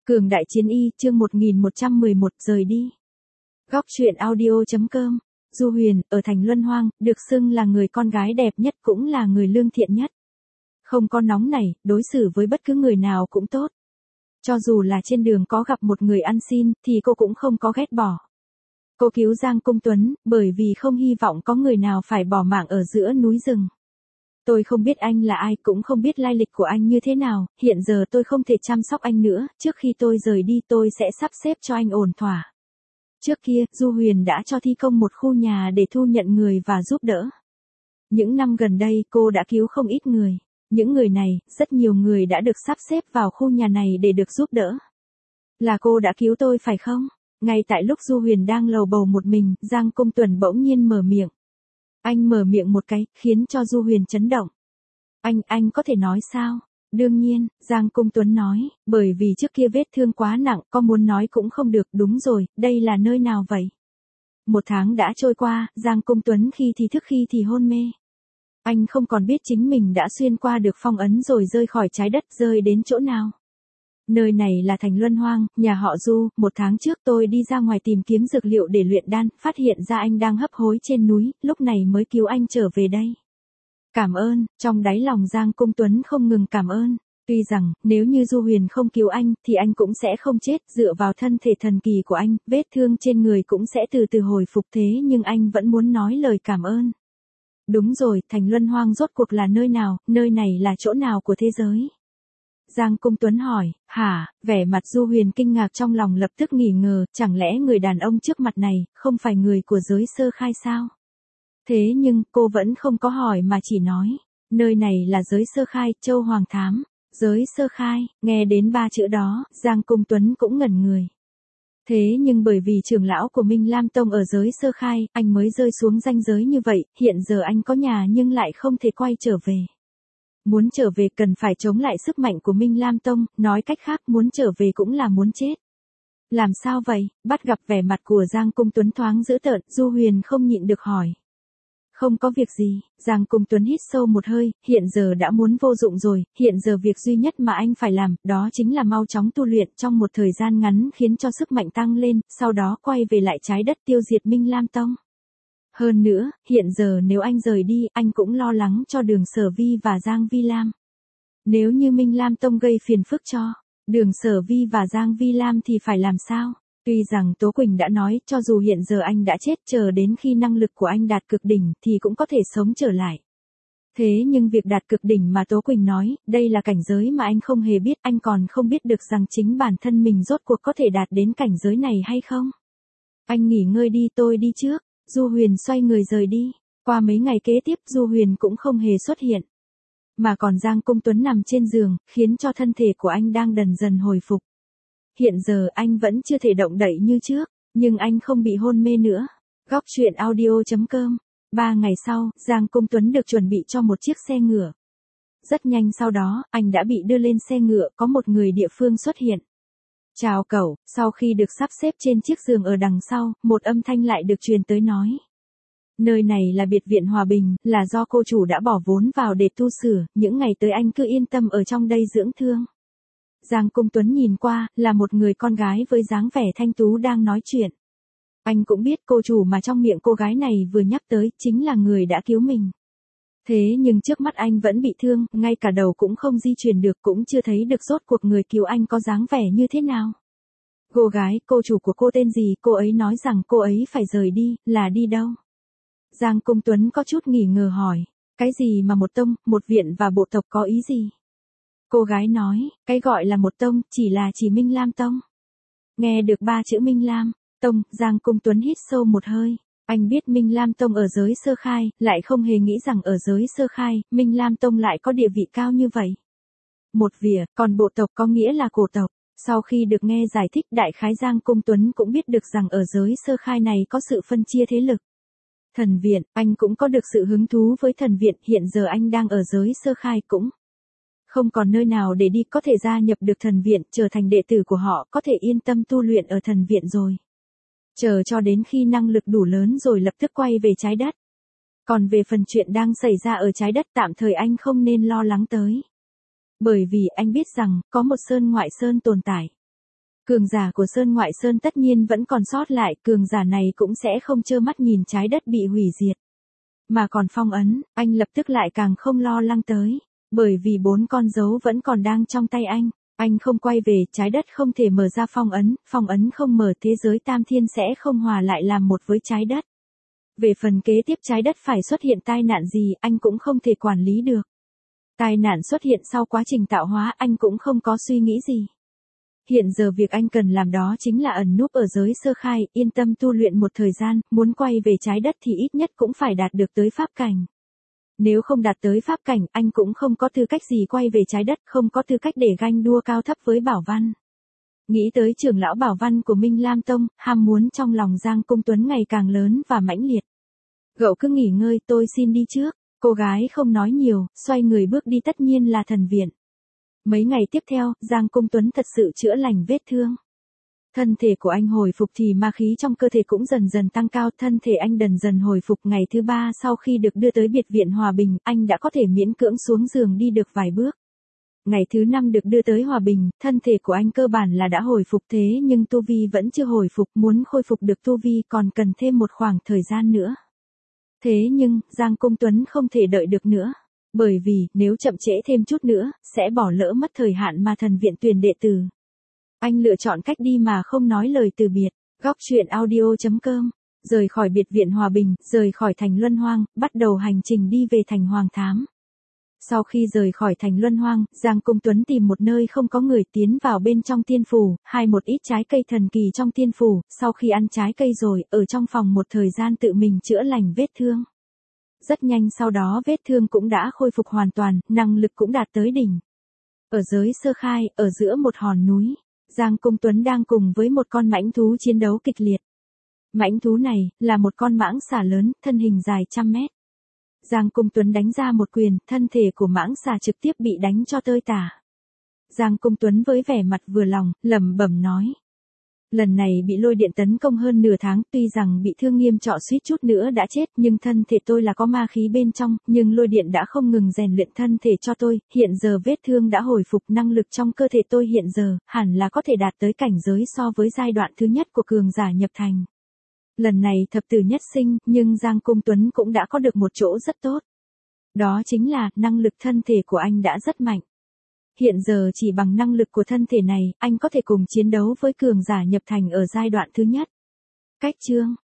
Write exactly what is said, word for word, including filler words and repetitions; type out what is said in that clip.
Cường đại chiến y, chương một nghìn một trăm mười một, rời đi. Góc truyện audio.com. Du Huyền, ở thành Luân Hoang, được xưng là người con gái đẹp nhất cũng là người lương thiện nhất. Không có nóng nảy, đối xử với bất cứ người nào cũng tốt. Cho dù là trên đường có gặp một người ăn xin, thì cô cũng không có ghét bỏ. Cô cứu Giang Cung Tuấn, bởi vì không hy vọng có người nào phải bỏ mạng ở giữa núi rừng. Tôi không biết anh là ai, cũng không biết lai lịch của anh như thế nào, hiện giờ tôi không thể chăm sóc anh nữa, trước khi tôi rời đi tôi sẽ sắp xếp cho anh ổn thỏa. Trước kia, Du Huyền đã cho thi công một khu nhà để thu nhận người và giúp đỡ. Những năm gần đây cô đã cứu không ít người. Những người này, rất nhiều người đã được sắp xếp vào khu nhà này để được giúp đỡ. Là cô đã cứu tôi phải không? Ngay tại lúc Du Huyền đang lầu bầu một mình, Giang Cung Tuấn bỗng nhiên mở miệng. Anh mở miệng một cái, khiến cho Du Huyền chấn động. Anh, anh có thể nói sao? Đương nhiên, Giang Cung Tuấn nói, bởi vì trước kia vết thương quá nặng, có muốn nói cũng không được. Đúng rồi, đây là nơi nào vậy? Một tháng đã trôi qua, Giang Cung Tuấn khi thì thức khi thì hôn mê. Anh không còn biết chính mình đã xuyên qua được phong ấn rồi rơi khỏi trái đất, rơi đến chỗ nào. Nơi này là thành Luân Hoang, nhà họ Du. Một tháng trước tôi đi ra ngoài tìm kiếm dược liệu để luyện đan, phát hiện ra anh đang hấp hối trên núi, lúc này mới cứu anh trở về đây. Cảm ơn, trong đáy lòng Giang Cung Tuấn không ngừng cảm ơn. Tuy rằng, nếu như Du Huyền không cứu anh, thì anh cũng sẽ không chết, dựa vào thân thể thần kỳ của anh, vết thương trên người cũng sẽ từ từ hồi phục, thế nhưng anh vẫn muốn nói lời cảm ơn. Đúng rồi, thành Luân Hoang rốt cuộc là nơi nào, nơi này là chỗ nào của thế giới? Giang Cung Tuấn hỏi. Hả? Vẻ mặt Du Huyền kinh ngạc, trong lòng lập tức nghỉ ngờ, chẳng lẽ người đàn ông trước mặt này, không phải người của giới sơ khai sao? Thế nhưng, cô vẫn không có hỏi mà chỉ nói, nơi này là giới sơ khai, Châu Hoàng Thám. Giới sơ khai, nghe đến ba chữ đó, Giang Cung Tuấn cũng ngẩn người. Thế nhưng bởi vì trưởng lão của Minh Lam Tông ở giới sơ khai, anh mới rơi xuống ranh giới như vậy, hiện giờ anh có nhà nhưng lại không thể quay trở về. Muốn trở về cần phải chống lại sức mạnh của Minh Lam Tông, nói cách khác muốn trở về cũng là muốn chết. Làm sao vậy? Bắt gặp vẻ mặt của Giang Cung Tuấn thoáng dữ tợn, Du Huyền không nhịn được hỏi. Không có việc gì, Giang Cung Tuấn hít sâu một hơi, hiện giờ đã muốn vô dụng rồi, hiện giờ việc duy nhất mà anh phải làm, đó chính là mau chóng tu luyện trong một thời gian ngắn khiến cho sức mạnh tăng lên, sau đó quay về lại trái đất tiêu diệt Minh Lam Tông. Hơn nữa, hiện giờ nếu anh rời đi, anh cũng lo lắng cho Đường Sở Vi và Giang Vi Lam. Nếu như Minh Lam Tông gây phiền phức cho Đường Sở Vi và Giang Vi Lam thì phải làm sao? Tuy rằng Tố Quỳnh đã nói, cho dù hiện giờ anh đã chết, chờ đến khi năng lực của anh đạt cực đỉnh, thì cũng có thể sống trở lại. Thế nhưng việc đạt cực đỉnh mà Tố Quỳnh nói, đây là cảnh giới mà anh không hề biết, anh còn không biết được rằng chính bản thân mình rốt cuộc có thể đạt đến cảnh giới này hay không. Anh nghỉ ngơi đi, tôi đi trước. Du Huyền xoay người rời đi. Qua mấy ngày kế tiếp, Du Huyền cũng không hề xuất hiện. Mà còn Giang Cung Tuấn nằm trên giường, khiến cho thân thể của anh đang dần dần hồi phục. Hiện giờ anh vẫn chưa thể động đậy như trước, nhưng anh không bị hôn mê nữa. Góc truyện audio.com. Ba ngày sau, Giang Cung Tuấn được chuẩn bị cho một chiếc xe ngựa. Rất nhanh sau đó, anh đã bị đưa lên xe ngựa, có một người địa phương xuất hiện. Chào cậu, sau khi được sắp xếp trên chiếc giường ở đằng sau, một âm thanh lại được truyền tới nói. Nơi này là biệt viện Hòa Bình, là do cô chủ đã bỏ vốn vào để tu sửa, những ngày tới anh cứ yên tâm ở trong đây dưỡng thương. Giang Cung Tuấn nhìn qua, là một người con gái với dáng vẻ thanh tú đang nói chuyện. Anh cũng biết cô chủ mà trong miệng cô gái này vừa nhắc tới, chính là người đã cứu mình. Thế nhưng trước mắt anh vẫn bị thương, ngay cả đầu cũng không di chuyển được, cũng chưa thấy được rốt cuộc người cứu anh có dáng vẻ như thế nào. Cô gái, cô chủ của cô tên gì? Cô ấy nói rằng cô ấy phải rời đi, là đi đâu? Giang Cung Tuấn có chút nghỉ ngờ hỏi. Cái gì mà một tông, một viện và bộ tộc có ý gì? Cô gái nói, cái gọi là một tông, chỉ là chỉ Minh Lam Tông. Nghe được ba chữ Minh Lam Tông, Giang Cung Tuấn hít sâu một hơi. Anh biết Minh Lam Tông ở giới sơ khai, lại không hề nghĩ rằng ở giới sơ khai, Minh Lam Tông lại có địa vị cao như vậy. Một vỉa, còn bộ tộc có nghĩa là cổ tộc. Sau khi được nghe giải thích đại khái, Giang Cung Tuấn cũng biết được rằng ở giới sơ khai này có sự phân chia thế lực. Thần viện, anh cũng có được sự hứng thú với thần viện, hiện giờ anh đang ở giới sơ khai cũng không còn nơi nào để đi, có thể gia nhập được thần viện, trở thành đệ tử của họ, có thể yên tâm tu luyện ở thần viện rồi. Chờ cho đến khi năng lực đủ lớn rồi lập tức quay về trái đất. Còn về phần chuyện đang xảy ra ở trái đất, tạm thời anh không nên lo lắng tới. Bởi vì anh biết rằng, có một sơn ngoại sơn tồn tại. Cường giả của Sơn Ngoại Sơn tất nhiên vẫn còn sót lại, cường giả này cũng sẽ không trơ mắt nhìn trái đất bị hủy diệt. Mà còn phong ấn, anh lập tức lại càng không lo lắng tới. Bởi vì bốn con dấu vẫn còn đang trong tay anh. Anh không quay về, trái đất không thể mở ra phong ấn, phong ấn không mở, thế giới tam thiên sẽ không hòa lại làm một với trái đất. Về phần kế tiếp trái đất phải xuất hiện tai nạn gì, anh cũng không thể quản lý được. Tai nạn xuất hiện sau quá trình tạo hóa, anh cũng không có suy nghĩ gì. Hiện giờ việc anh cần làm đó chính là ẩn núp ở giới sơ khai, yên tâm tu luyện một thời gian, muốn quay về trái đất thì ít nhất cũng phải đạt được tới pháp cảnh. Nếu không đạt tới pháp cảnh, anh cũng không có tư cách gì quay về trái đất, không có tư cách để ganh đua cao thấp với Bảo Văn. Nghĩ tới trưởng lão Bảo Văn của Minh Lam Tông, ham muốn trong lòng Giang Cung Tuấn ngày càng lớn và mãnh liệt. Cậu cứ nghỉ ngơi, tôi xin đi trước. Cô gái không nói nhiều, xoay người bước đi, tất nhiên là thần viện. Mấy ngày tiếp theo, Giang Cung Tuấn thật sự chữa lành vết thương. Thân thể của anh hồi phục thì ma khí trong cơ thể cũng dần dần tăng cao, thân thể anh dần dần hồi phục. Ngày thứ ba sau khi được đưa tới biệt viện Hòa Bình, anh đã có thể miễn cưỡng xuống giường đi được vài bước. Ngày thứ năm được đưa tới Hòa Bình, thân thể của anh cơ bản là đã hồi phục, thế nhưng tu vi vẫn chưa hồi phục, muốn khôi phục được tu vi còn cần thêm một khoảng thời gian nữa. Thế nhưng, Giang Cung Tuấn không thể đợi được nữa. Bởi vì, nếu chậm trễ thêm chút nữa, sẽ bỏ lỡ mất thời hạn mà thần viện tuyển đệ tử. Anh lựa chọn cách đi mà không nói lời từ biệt. Góc truyện audio chấm com. Rời khỏi biệt viện Hòa Bình, rời khỏi thành Luân Hoang, bắt đầu hành trình đi về thành Hoàng Thám. Sau khi rời khỏi thành Luân Hoang, Giang Cung Tuấn tìm một nơi không có người, tiến vào bên trong tiên phủ, hái một ít trái cây thần kỳ trong tiên phủ, sau khi ăn trái cây rồi, ở trong phòng một thời gian tự mình chữa lành vết thương. Rất nhanh sau đó vết thương cũng đã khôi phục hoàn toàn, năng lực cũng đạt tới đỉnh. Ở giới sơ khai, ở giữa một hòn núi, Giang Cung Tuấn đang cùng với một con mãnh thú chiến đấu kịch liệt. Mãnh thú này, là một con mãng xà lớn, thân hình dài trăm mét. Giang Cung Tuấn đánh ra một quyền, thân thể của mãng xà trực tiếp bị đánh cho tơi tả. Giang Cung Tuấn với vẻ mặt vừa lòng, lẩm bẩm nói. Lần này bị lôi điện tấn công hơn nửa tháng, tuy rằng bị thương nghiêm trọng suýt chút nữa đã chết, nhưng thân thể tôi là có ma khí bên trong, nhưng lôi điện đã không ngừng rèn luyện thân thể cho tôi, hiện giờ vết thương đã hồi phục, năng lực trong cơ thể tôi hiện giờ, hẳn là có thể đạt tới cảnh giới so với giai đoạn thứ nhất của cường giả nhập thành. Lần này thập tử nhất sinh, nhưng Giang Cung Tuấn cũng đã có được một chỗ rất tốt. Đó chính là, năng lực thân thể của anh đã rất mạnh. Hiện giờ chỉ bằng năng lực của thân thể này, anh có thể cùng chiến đấu với cường giả nhập thành ở giai đoạn thứ nhất. Cách chương